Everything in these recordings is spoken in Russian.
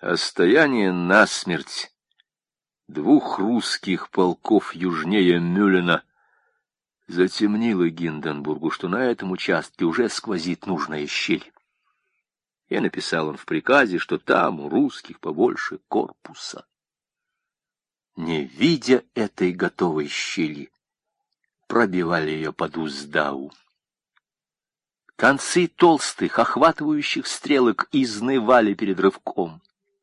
а стояние насмерть двух русских полков южнее Мюллена затемнило Гинденбургу, что на этом участке уже сквозит нужная щель. И написал он в приказе, что там у русских побольше корпуса. Не видя этой готовой щели, пробивали ее под Уздау. Концы толстых, охватывающих стрелок изнывали перед рывком.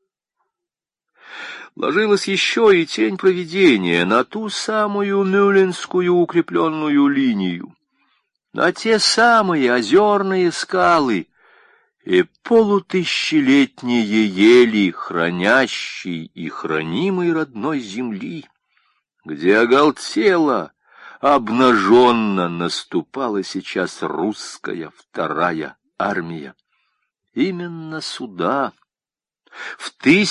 Ложилась еще и тень провидения на ту самую мюлленскую укрепленную линию, на те самые озерные скалы и полутысячелетние ели, хранящей и хранимой родной земли, где оголтела, обнаженно наступала сейчас русская вторая армия. Именно сюда, в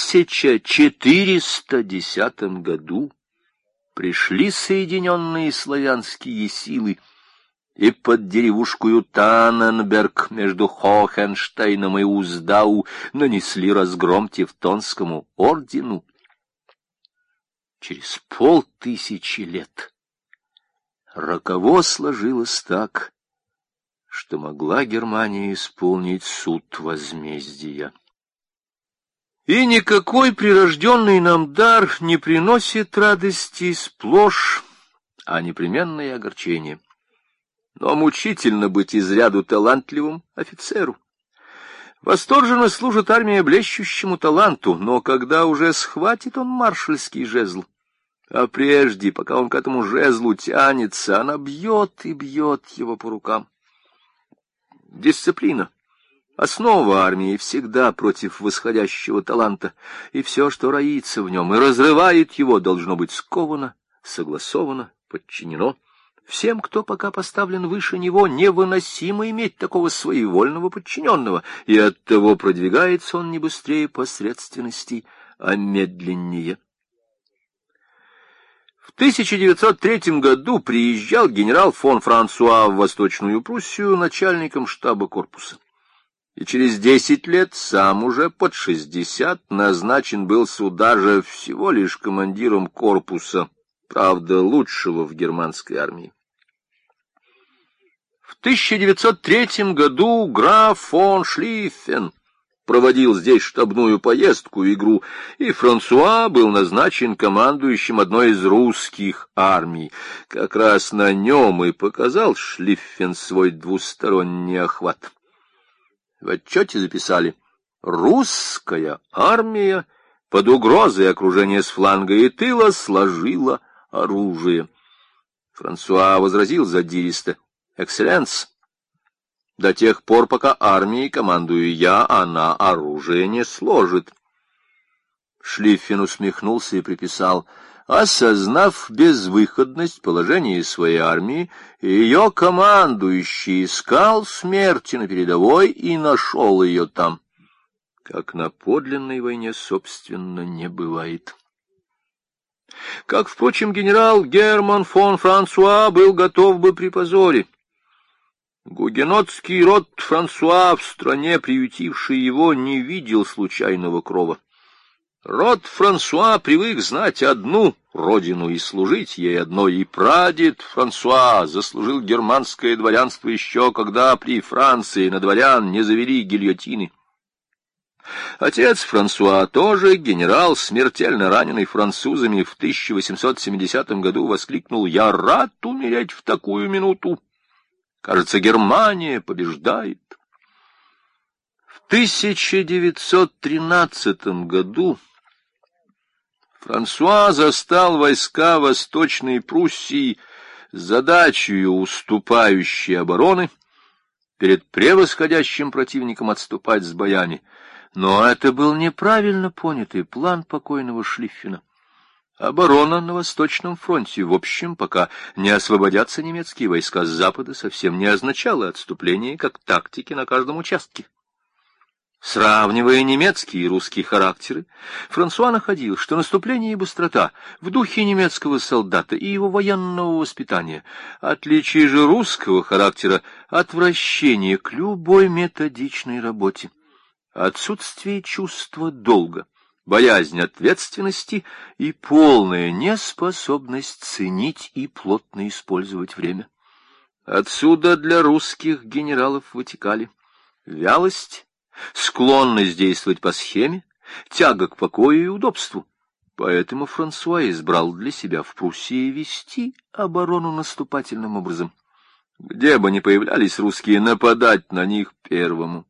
1410 году, пришли соединенные славянские силы и под деревушкою Танненберг между Хохенштейном и Уздау нанесли разгром Тевтонскому ордену. Через 500 лет роково сложилось так, что могла Германия исполнить суд возмездия. И никакой прирожденный нам дар не приносит радости сплошь, а непременное огорчение. Но мучительно быть из ряду талантливым офицеру. Восторженно служит армия блещущему таланту, но когда уже схватит он маршальский жезл, а прежде, пока он к этому жезлу тянется, она бьет и бьет его по рукам. Дисциплина — основа армии всегда против восходящего таланта, и все, что роится в нем и разрывает его, должно быть сковано, согласовано, подчинено. Всем, кто пока поставлен выше него, невыносимо иметь такого своевольного подчиненного, и оттого продвигается он не быстрее посредственности, а медленнее. В 1903 году приезжал генерал фон Франсуа в Восточную Пруссию начальником штаба корпуса. И через 10 лет сам уже под 60 назначен был сюда же всего лишь командиром корпуса, правда, лучшего в германской армии. В 1903 году граф фон Шлиффен проводил здесь штабную поездку, игру, и Франсуа был назначен командующим одной из русских армий. Как раз на нем и показал Шлиффен свой двусторонний охват. В отчете записали: «Русская армия под угрозой окружения с фланга и тыла сложила оружие». Франсуа возразил задиристо: «Экселленс, до тех пор, пока армией командую я, она оружие не сложит». Шлиффен усмехнулся и приписал: «Осознав безвыходность положения своей армии, ее командующий искал смерти на передовой и нашел ее там, как на подлинной войне, собственно, не бывает». Как, впрочем, генерал Герман фон Франсуа был готов бы при позоре. Гугенотский род Франсуа, в стране, приютивший его, не видел случайного крова. Род Франсуа привык знать одну родину и служить ей одной, и прадед Франсуа заслужил германское дворянство еще когда при Франции на дворян не завели гильотины. Отец Франсуа, тоже генерал, смертельно раненый французами в 1870 году, воскликнул: «Я рад умереть в такую минуту. Кажется, Германия побеждает». В 1913 году Франсуа застал войска Восточной Пруссии с задачей уступающей обороны перед превосходящим противником отступать с боями. Но это был неправильно понятый план покойного Шлиффена. Оборона на Восточном фронте, в общем, пока не освободятся немецкие войска с запада, совсем не означало отступление как тактики на каждом участке. Сравнивая немецкие и русские характеры, Франсуа находил, что наступление и быстрота в духе немецкого солдата и его военного воспитания, отличие же русского характера — отвращение к любой методичной работе. отсутствие чувства долга, боязнь ответственности и полная неспособность ценить и плотно использовать время. Отсюда для русских генералов вытекали вялость, склонность действовать по схеме, тяга к покою и удобству. Поэтому Франсуа избрал для себя в Пруссии вести оборону наступательным образом. Где бы ни появлялись русские, нападать на них первому.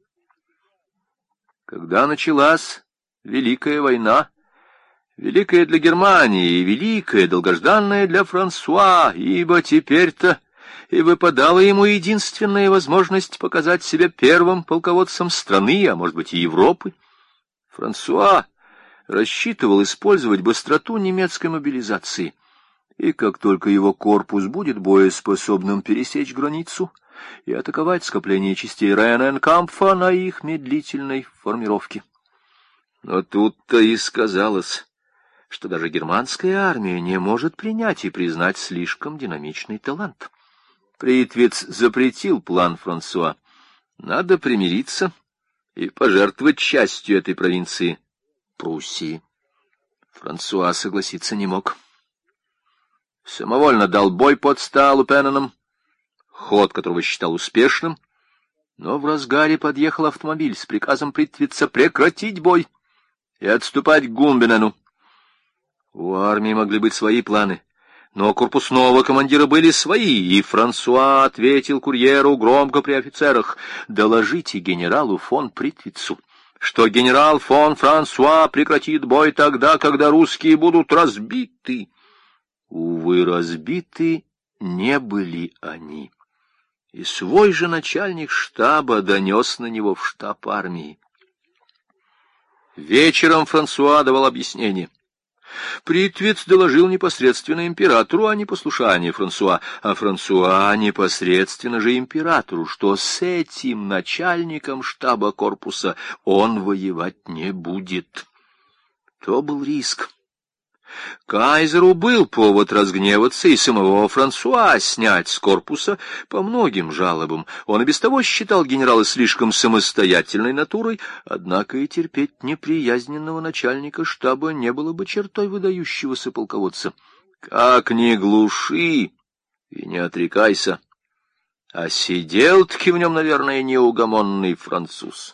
Когда началась Великая война, великая для Германии и великая, долгожданная для Франсуа, ибо теперь-то и выпадала ему единственная возможность показать себя первым полководцем страны, а может быть и Европы, Франсуа рассчитывал использовать быстроту немецкой мобилизации, и как только его корпус будет боеспособным пересечь границу и атаковать скопление частей Рейненкампфа на их медлительной формировке. Но тут-то и сказалось, что даже германская армия не может принять и признать слишком динамичный талант. Притвиц запретил план Франсуа. Надо примириться и пожертвовать частью этой провинции, Пруссии. Франсуа согласиться не мог. Самовольно дал бой под Стаалупененом, ход которого считал успешным, но в разгаре подъехал автомобиль с приказом Притвица прекратить бой и отступать к Гумбинену. У армии могли быть свои планы, но у корпусного командира были свои, и Франсуа ответил курьеру громко при офицерах: «Доложите генералу фон Притвицу, что генерал фон Франсуа прекратит бой тогда, когда русские будут разбиты». Увы, разбиты не были они, и свой же начальник штаба донес на него в штаб армии. Вечером Франсуа давал объяснение. Притвиц доложил непосредственно императору о непослушании Франсуа, а Франсуа непосредственно же императору, что с этим начальником штаба корпуса он воевать не будет. То был риск. Кайзеру был повод разгневаться и самого Франсуа снять с корпуса по многим жалобам. Он и без того считал генерала слишком самостоятельной натурой, однако и терпеть неприязненного начальника штаба не было бы чертой выдающегося полководца. Как ни глуши и не отрекайся, а сидел-таки в нем, наверное, неугомонный француз.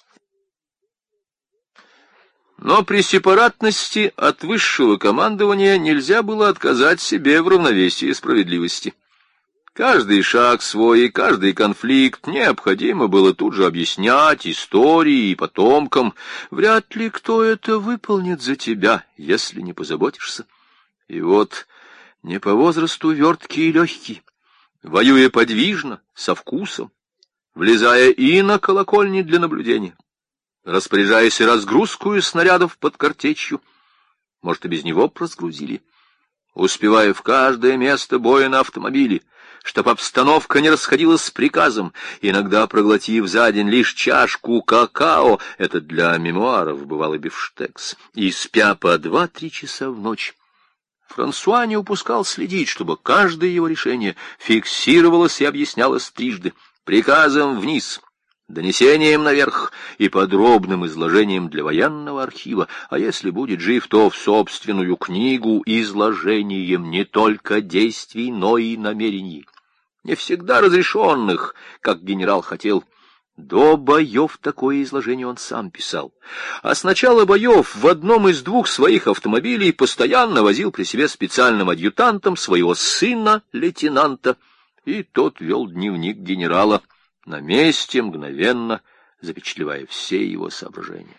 Но при сепаратности от высшего командования нельзя было отказать себе в равновесии справедливости. Каждый шаг свой и каждый конфликт необходимо было тут же объяснять истории и потомкам. Вряд ли кто это выполнит за тебя, если не позаботишься. И вот не по возрасту верткий и легкий, воюя подвижно, со вкусом, влезая и на колокольни для наблюдения, распоряжаясь разгрузкою снарядов под картечью, может, и без него разгрузили, успевая в каждое место боя на автомобиле, чтоб обстановка не расходилась с приказом, иногда проглотив за день лишь чашку какао, это для мемуаров бывало бифштекс, и спя по 2-3 часа в ночь. Франсуа не упускал следить, чтобы каждое его решение фиксировалось и объяснялось трижды: приказом вниз, донесением наверх и подробным изложением для военного архива, а если будет жив, то в собственную книгу, изложением не только действий, но и намерений, не всегда разрешенных, как генерал хотел. До боев такое изложение он сам писал, а с начала боев в одном из 2 своих автомобилей постоянно возил при себе специальным адъютантом своего сына, лейтенанта, и тот вел дневник генерала, на месте, мгновенно запечатлевая все его соображения.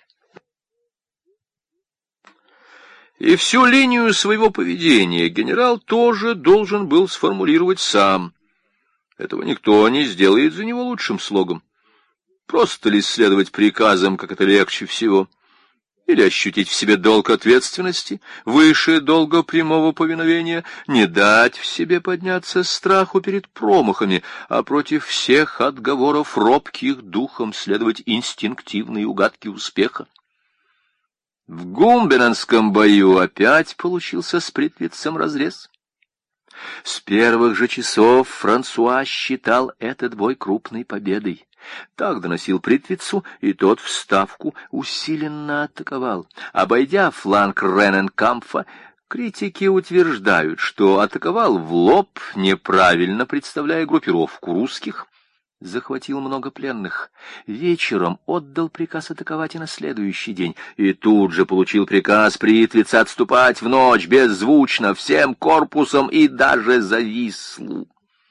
И всю линию своего поведения генерал тоже должен был сформулировать сам. Этого никто не сделает за него лучшим слогом. Просто ли следовать приказам, как это легче всего? Или ощутить в себе долг ответственности, выше долга прямого повиновения, не дать в себе подняться страху перед промахами, а против всех отговоров робких духом следовать инстинктивной угадке успеха? В Гумбиненском бою опять получился с Притвицем разрез. С первых же часов Франсуа считал этот бой крупной победой. Так доносил Притвицу, и тот в ставку усиленно атаковал. Обойдя фланг Рененкампфа, критики утверждают, что атаковал в лоб, неправильно представляя группировку русских, захватил много пленных. Вечером отдал приказ атаковать и на следующий день, и тут же получил приказ Притвица отступать в ночь беззвучно, всем корпусом и даже за Вислу.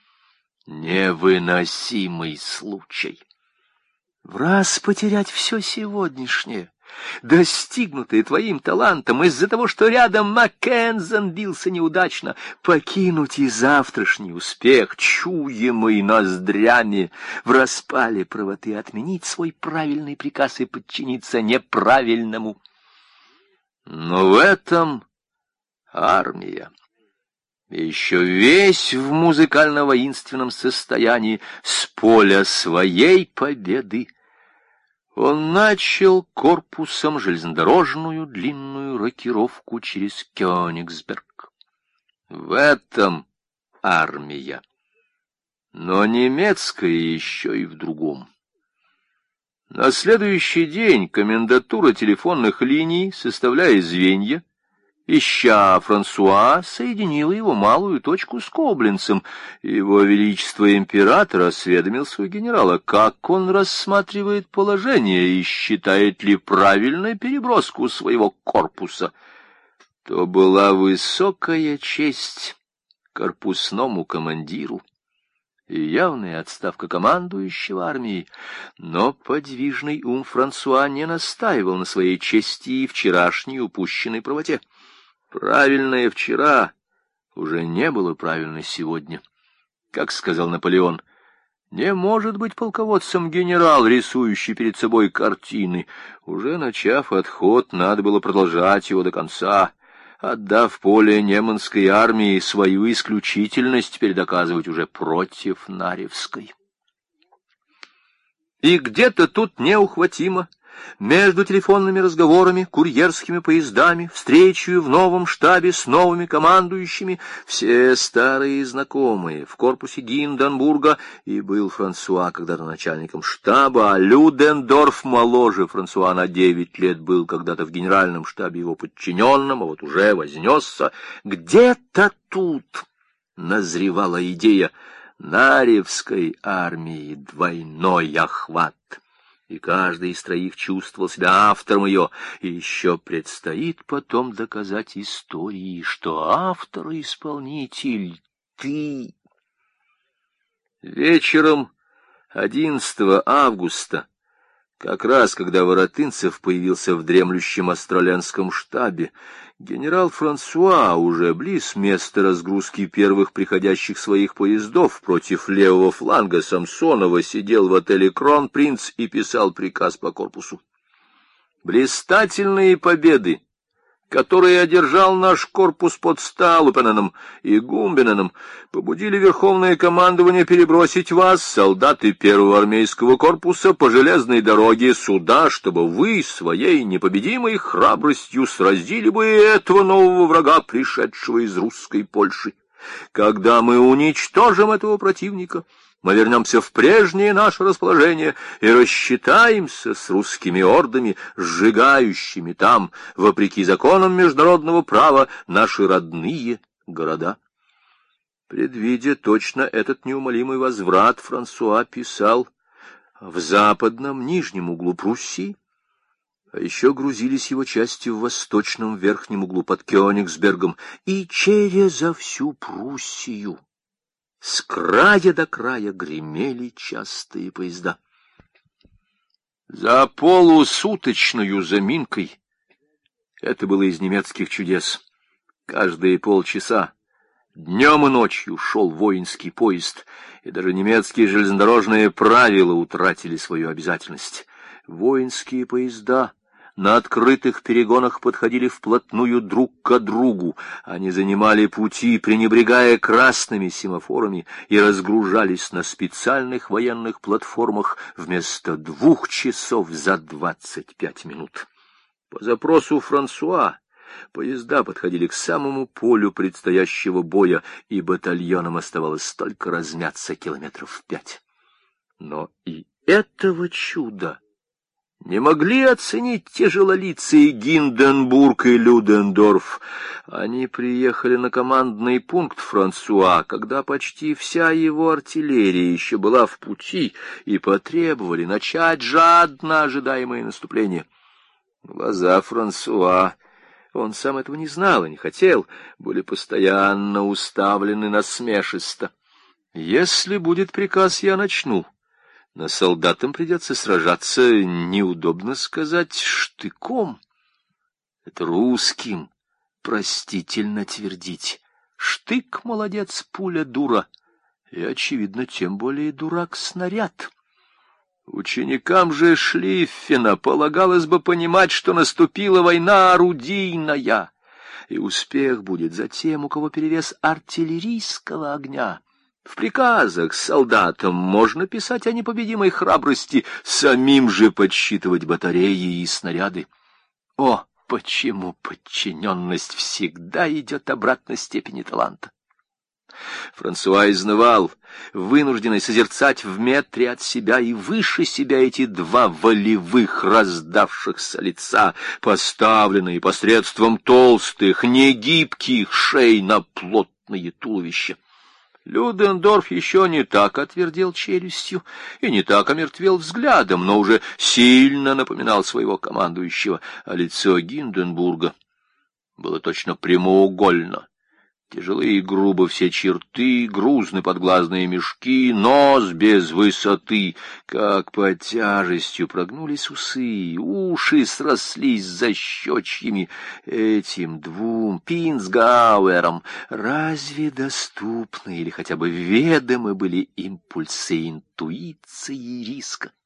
Невыносимый случай. Враз потерять все сегодняшнее, достигнутое твоим талантом из-за того, что рядом Маккензен бился неудачно, покинуть и завтрашний успех, чуемый ноздрями, в распале правоты отменить свой правильный приказ и подчиниться неправильному. Но в этом армия. Еще весь в музыкально-воинственном состоянии, с поля своей победы, он начал корпусом железнодорожную длинную рокировку через Кёнигсберг. В этом армия. Но немецкая еще и в другом. На следующий день комендатура телефонных линий, составляя звенья, ища Франсуа, соединила его малую точку с Коблинцем. Его Величество Император осведомился у генерала, как он рассматривает положение и считает ли правильной переброску своего корпуса. То была высокая честь корпусному командиру и явная отставка командующего армией, но подвижный ум Франсуа не настаивал на своей чести и вчерашней упущенной правоте. Правильное вчера уже не было правильно сегодня. Как сказал Наполеон, не может быть полководцем генерал, рисующий перед собой картины. Уже начав отход, надо было продолжать его до конца, отдав поле неманской армии, свою исключительность теперь доказывать уже против Наревской. И где-то тут неухватимо, между телефонными разговорами, курьерскими поездами, встречей в новом штабе с новыми командующими, все старые знакомые в корпусе Гинденбурга, и был Франсуа когда-то начальником штаба, а Людендорф моложе Франсуа на 9 лет был когда-то в генеральном штабе его подчиненным, а вот уже вознесся. Где-то тут назревала идея Наревской армии двойной охват. И каждый из троих чувствовал себя автором ее, и еще предстоит потом доказать истории, что автор и исполнитель — ты. Вечером 11 августа, как раз когда Воротынцев появился в дремлющем Остроленском штабе, генерал Франсуа уже близ места разгрузки первых приходящих своих поездов против левого фланга Самсонова сидел в отеле «Кронпринц» и писал приказ по корпусу. Блистательные победы, которые одержал наш корпус под Стаупененом и Гумбиненом, побудили Верховное командование перебросить вас, солдаты первого армейского корпуса, по железной дороге сюда, чтобы вы своей непобедимой храбростью сразили бы этого нового врага, пришедшего из русской Польши. Когда мы уничтожим этого противника, мы вернемся в прежнее наше расположение и рассчитаемся с русскими ордами, сжигающими там, вопреки законам международного права, наши родные города. Предвидя точно этот неумолимый возврат, Франсуа писал: в западном нижнем углу Пруссии, а еще грузились его части в восточном верхнем углу под Кёнигсбергом, и через всю Пруссию с края до края гремели частые поезда. За полусуточную заминкой, это было из немецких чудес, каждые полчаса, днем и ночью шел воинский поезд, и даже немецкие железнодорожные правила утратили свою обязательность. Воинские поезда на открытых перегонах подходили вплотную друг к другу, они занимали пути, пренебрегая красными семафорами, и разгружались на специальных военных платформах вместо 2 часов за 25 минут. По запросу Франсуа Поезда подходили к самому полю предстоящего боя, и батальонам оставалось только размяться километров 5. Но и этого чуда не могли оценить тяжелолицые Гинденбург и Людендорф. Они приехали на командный пункт Франсуа, когда почти вся его артиллерия еще была в пути, и потребовали начать жадно ожидаемое наступление. Глаза Франсуа, он сам этого не знал и не хотел, были постоянно уставлены насмешисто. «Если будет приказ, я начну. Но солдатам придется сражаться, неудобно сказать, штыком. Это русским простительно твердить. Штык — молодец, пуля — дура. И, очевидно, тем более дурак — снаряд. Ученикам же Шлиффена полагалось бы понимать, что наступила война орудийная, и успех будет за тем, у кого перевес артиллерийского огня. В приказах солдатам можно писать о непобедимой храбрости, самим же подсчитывать батареи и снаряды. О, почему подчиненность всегда идет обратно степени таланта! Франсуа изнывал, вынужденный созерцать в метре от себя и выше себя эти два волевых раздавшихся лица, поставленные посредством толстых, негибких шей на плотные туловища. Людендорф еще не так отвердел челюстью и не так омертвел взглядом, но уже сильно напоминал своего командующего, а лицо Гинденбурга было точно прямоугольно. Тяжелые и грубо все черты, грузны подглазные мешки, нос без высоты, как под тяжестью прогнулись усы, уши срослись защечьями. Этим двум Пинсгауэрам разве доступны или хотя бы ведомы были импульсы интуиции и риска?